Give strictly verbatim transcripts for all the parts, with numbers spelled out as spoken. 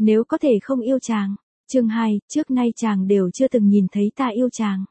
Nếu có thể không yêu chàng. Chương hai, trước nay chàng đều chưa từng nhìn thấy ta yêu chàng.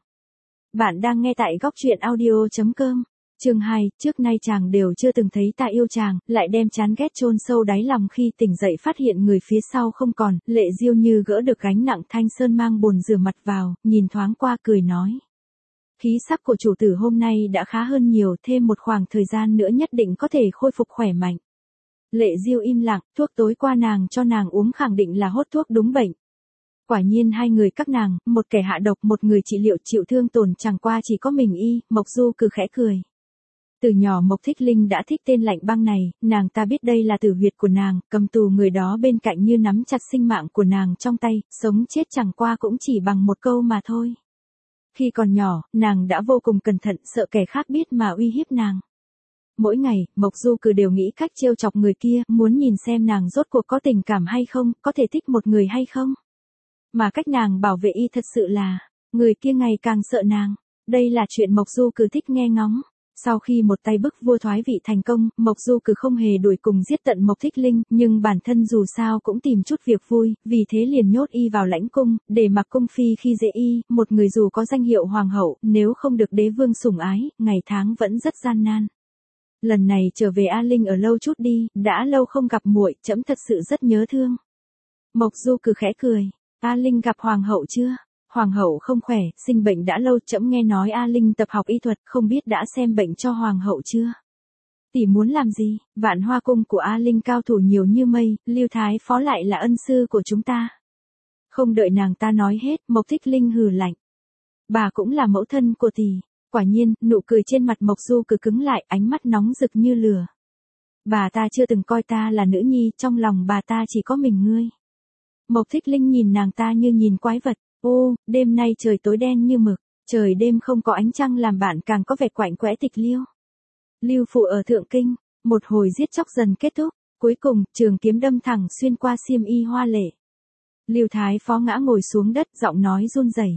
Bạn đang nghe tại góc truyện audio chấm com. Chương hai, trước nay chàng đều chưa từng thấy ta yêu chàng, lại đem chán ghét chôn sâu đáy lòng khi tỉnh dậy phát hiện người phía sau không còn, Lệ Diêu như gỡ được gánh nặng thanh sơn mang bồn rửa mặt vào, nhìn thoáng qua cười nói. Khí sắc của chủ tử hôm nay đã khá hơn nhiều, thêm một khoảng thời gian nữa nhất định có thể khôi phục khỏe mạnh. Lệ Diêu im lặng, thuốc tối qua nàng cho nàng uống khẳng định là hốt thuốc đúng bệnh. Quả nhiên hai người các nàng, một kẻ hạ độc một người trị liệu chịu thương tổn chẳng qua chỉ có mình y, Mộc Du cứ khẽ cười. Từ nhỏ Mộc Thích Linh đã thích tên lạnh băng này, nàng ta biết đây là tử huyệt của nàng, cầm tù người đó bên cạnh như nắm chặt sinh mạng của nàng trong tay, sống chết chẳng qua cũng chỉ bằng một câu mà thôi. Khi còn nhỏ, nàng đã vô cùng cẩn thận sợ kẻ khác biết mà uy hiếp nàng. Mỗi ngày, Mộc Du cứ đều nghĩ cách trêu chọc người kia, muốn nhìn xem nàng rốt cuộc có tình cảm hay không, có thể thích một người hay không. Mà cách nàng bảo vệ y thật sự là, người kia ngày càng sợ nàng. Đây là chuyện Mộc Du cứ thích nghe ngóng. Sau khi một tay bức vua thoái vị thành công, Mộc Du cứ không hề đuổi cùng giết tận Mộc Thích Linh, nhưng bản thân dù sao cũng tìm chút việc vui, vì thế liền nhốt y vào lãnh cung, để mặc cung phi khi dễ y, một người dù có danh hiệu hoàng hậu, nếu không được đế vương sủng ái, ngày tháng vẫn rất gian nan. Lần này trở về A Linh ở lâu chút đi, đã lâu không gặp muội, trẫm thật sự rất nhớ thương. Mộc Du cứ khẽ cười, A Linh gặp hoàng hậu chưa? Hoàng hậu không khỏe, sinh bệnh đã lâu, trẫm nghe nói A Linh tập học y thuật, không biết đã xem bệnh cho hoàng hậu chưa? Tỷ muốn làm gì? Vạn Hoa cung của A Linh cao thủ nhiều như mây, Lưu Thái phó lại là ân sư của chúng ta. Không đợi nàng ta nói hết, Mộc Thích Linh hừ lạnh. Bà cũng là mẫu thân của tỷ. Quả nhiên, nụ cười trên mặt Mộc Du cứ cứng lại, ánh mắt nóng rực như lửa. Bà ta chưa từng coi ta là nữ nhi, trong lòng bà ta chỉ có mình ngươi. Mộc Thích Linh nhìn nàng ta như nhìn quái vật. Ô, đêm nay trời tối đen như mực, trời đêm không có ánh trăng làm bạn càng có vẻ quạnh quẽ tịch liêu. Lưu Phụ ở Thượng Kinh, một hồi giết chóc dần kết thúc, cuối cùng, trường kiếm đâm thẳng xuyên qua xiêm y hoa lệ. Lưu Thái phó ngã ngồi xuống đất, giọng nói run rẩy.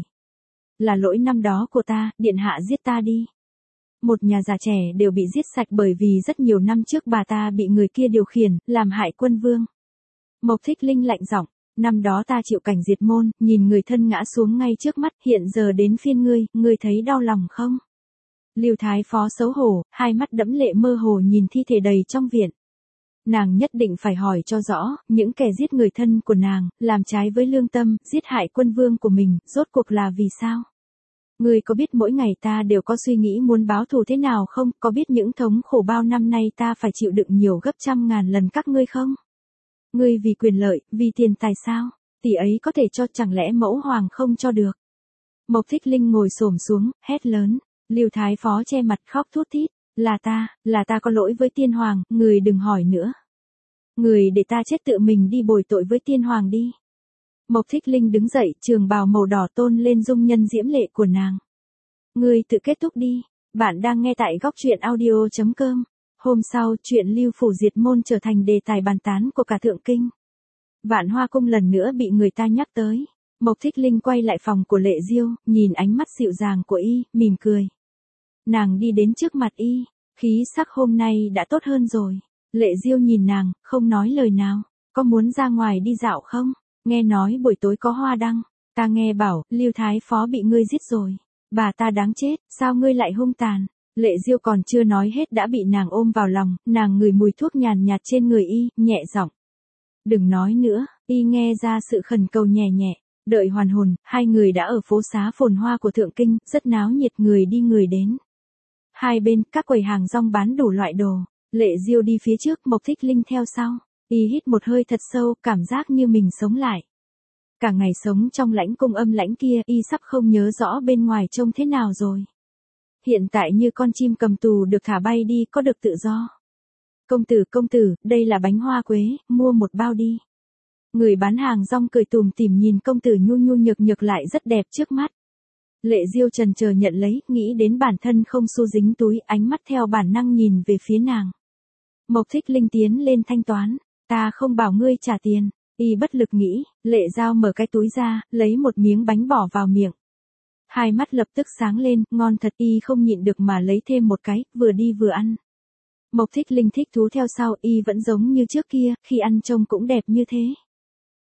Là lỗi năm đó của ta, điện hạ giết ta đi. Một nhà già trẻ đều bị giết sạch bởi vì rất nhiều năm trước bà ta bị người kia điều khiển, làm hại quân vương. Mộc Thích Linh lạnh giọng. Năm đó ta chịu cảnh diệt môn, nhìn người thân ngã xuống ngay trước mắt, hiện giờ đến phiên ngươi, ngươi thấy đau lòng không? Lưu Thái phó xấu hổ, hai mắt đẫm lệ mơ hồ nhìn thi thể đầy trong viện. Nàng nhất định phải hỏi cho rõ, những kẻ giết người thân của nàng, làm trái với lương tâm, giết hại quân vương của mình, rốt cuộc là vì sao? Ngươi có biết mỗi ngày ta đều có suy nghĩ muốn báo thù thế nào không? Có biết những thống khổ bao năm nay ta phải chịu đựng nhiều gấp trăm ngàn lần các ngươi không? Ngươi vì quyền lợi, vì tiền tài sao? Tỷ ấy có thể cho, chẳng lẽ mẫu hoàng không cho được? Mộc Thích Linh ngồi xổm xuống, hét lớn. Lưu Thái phó che mặt khóc thút thít. Là ta, là ta có lỗi với tiên hoàng, người đừng hỏi nữa. Người để ta chết tự mình đi bồi tội với tiên hoàng đi. Mộc Thích Linh đứng dậy, trường bào màu đỏ tôn lên dung nhân diễm lệ của nàng. Ngươi tự kết thúc đi. Bạn đang nghe tại góc truyện audio chấm com. Hôm sau, chuyện Lưu Phủ diệt môn trở thành đề tài bàn tán của cả Thượng Kinh. Vạn Hoa cung lần nữa bị người ta nhắc tới. Mộc Thích Linh quay lại phòng của Lệ Diêu, nhìn ánh mắt dịu dàng của y, mỉm cười. Nàng đi đến trước mặt y, khí sắc hôm nay đã tốt hơn rồi. Lệ Diêu nhìn nàng, không nói lời nào. Có muốn ra ngoài đi dạo không? Nghe nói buổi tối có hoa đăng. Ta nghe bảo, Lưu Thái phó bị ngươi giết rồi. Bà ta đáng chết, sao ngươi lại hung tàn? Lệ Diêu còn chưa nói hết đã bị nàng ôm vào lòng, nàng ngửi mùi thuốc nhàn nhạt trên người y, nhẹ giọng. Đừng nói nữa, y nghe ra sự khẩn cầu nhẹ nhẹ. Đợi hoàn hồn, hai người đã ở phố xá phồn hoa của Thượng Kinh, rất náo nhiệt, người đi người đến. Hai bên, các quầy hàng rong bán đủ loại đồ. Lệ Diêu đi phía trước, Mộc Thích Linh theo sau. Y hít một hơi thật sâu, cảm giác như mình sống lại. Cả ngày sống trong lãnh cung âm lãnh kia, y sắp không nhớ rõ bên ngoài trông thế nào rồi. Hiện tại như con chim cầm tù được thả bay đi, có được tự do. Công tử, công tử, đây là bánh hoa quế, mua một bao đi. Người bán hàng rong cười tùm tìm nhìn công tử nhu nhu nhược nhược lại rất đẹp trước mắt. Lệ Diêu trần chờ nhận lấy, nghĩ đến bản thân không xu dính túi, ánh mắt theo bản năng nhìn về phía nàng. Mộc Thích Linh tiến lên thanh toán, ta không bảo ngươi trả tiền. Y bất lực nghĩ, Lệ Giao mở cái túi ra, lấy một miếng bánh bỏ vào miệng. Hai mắt lập tức sáng lên, ngon thật, y không nhịn được mà lấy thêm một cái, vừa đi vừa ăn. Mộc Thích Linh thích thú theo sau, y vẫn giống như trước kia, khi ăn trông cũng đẹp như thế.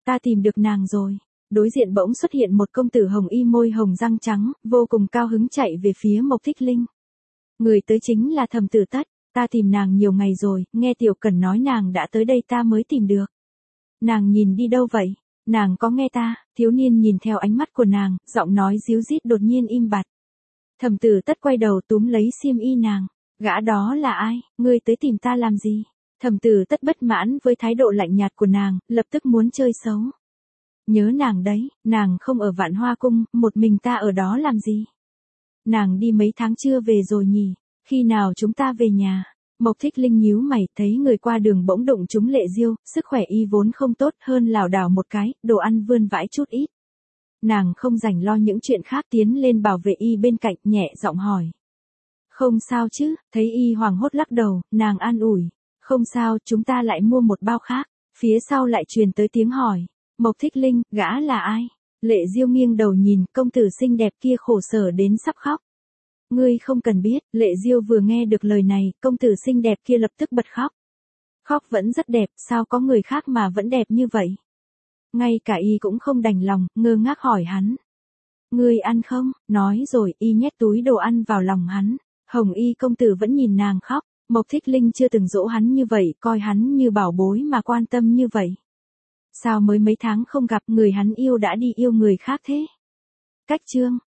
ta tìm được nàng rồi. Đối diện bỗng xuất hiện một công tử hồng y môi hồng răng trắng, vô cùng cao hứng chạy về phía Mộc Thích Linh. Người tới chính là Thẩm Tử Tất, ta tìm nàng nhiều ngày rồi, nghe Tiểu Cẩn nói nàng đã tới đây ta mới tìm được. Nàng nhìn đi đâu vậy? Nàng có nghe ta? Thiếu niên nhìn theo ánh mắt của nàng, giọng nói ríu rít đột nhiên im bặt. Thẩm Tử Tất quay đầu túm lấy xiêm y nàng, gã đó là ai, ngươi tới tìm ta làm gì? Thẩm Tử Tất bất mãn với thái độ lạnh nhạt của nàng, lập tức muốn chơi xấu. Nhớ nàng đấy, nàng không ở Vạn Hoa Cung, một mình ta ở đó làm gì? Nàng đi mấy tháng chưa về rồi nhỉ, khi nào chúng ta về nhà? Mộc Thích Linh nhíu mày, thấy người qua đường bỗng đụng trúng Lệ Diêu, sức khỏe y vốn không tốt hơn lảo đảo một cái, đồ ăn vươn vãi chút ít. Nàng không rảnh lo những chuyện khác tiến lên bảo vệ y bên cạnh, nhẹ giọng hỏi. Không sao chứ, thấy y hoảng hốt lắc đầu, nàng an ủi. Không sao, chúng ta lại mua một bao khác. Phía sau lại truyền tới tiếng hỏi. Mộc Thích Linh, gã là ai? Lệ Diêu nghiêng đầu nhìn, công tử xinh đẹp kia khổ sở đến sắp khóc. Ngươi không cần biết, Lệ Diêu vừa nghe được lời này, công tử xinh đẹp kia lập tức bật khóc. Khóc vẫn rất đẹp, sao có người khác mà vẫn đẹp như vậy? Ngay cả y cũng không đành lòng, ngơ ngác hỏi hắn. Ngươi ăn không? Nói rồi, y nhét túi đồ ăn vào lòng hắn. Hồng y công tử vẫn nhìn nàng khóc. Mộc Thích Linh chưa từng dỗ hắn như vậy, coi hắn như bảo bối mà quan tâm như vậy. Sao mới mấy tháng không gặp người hắn yêu đã đi yêu người khác thế? Cách chương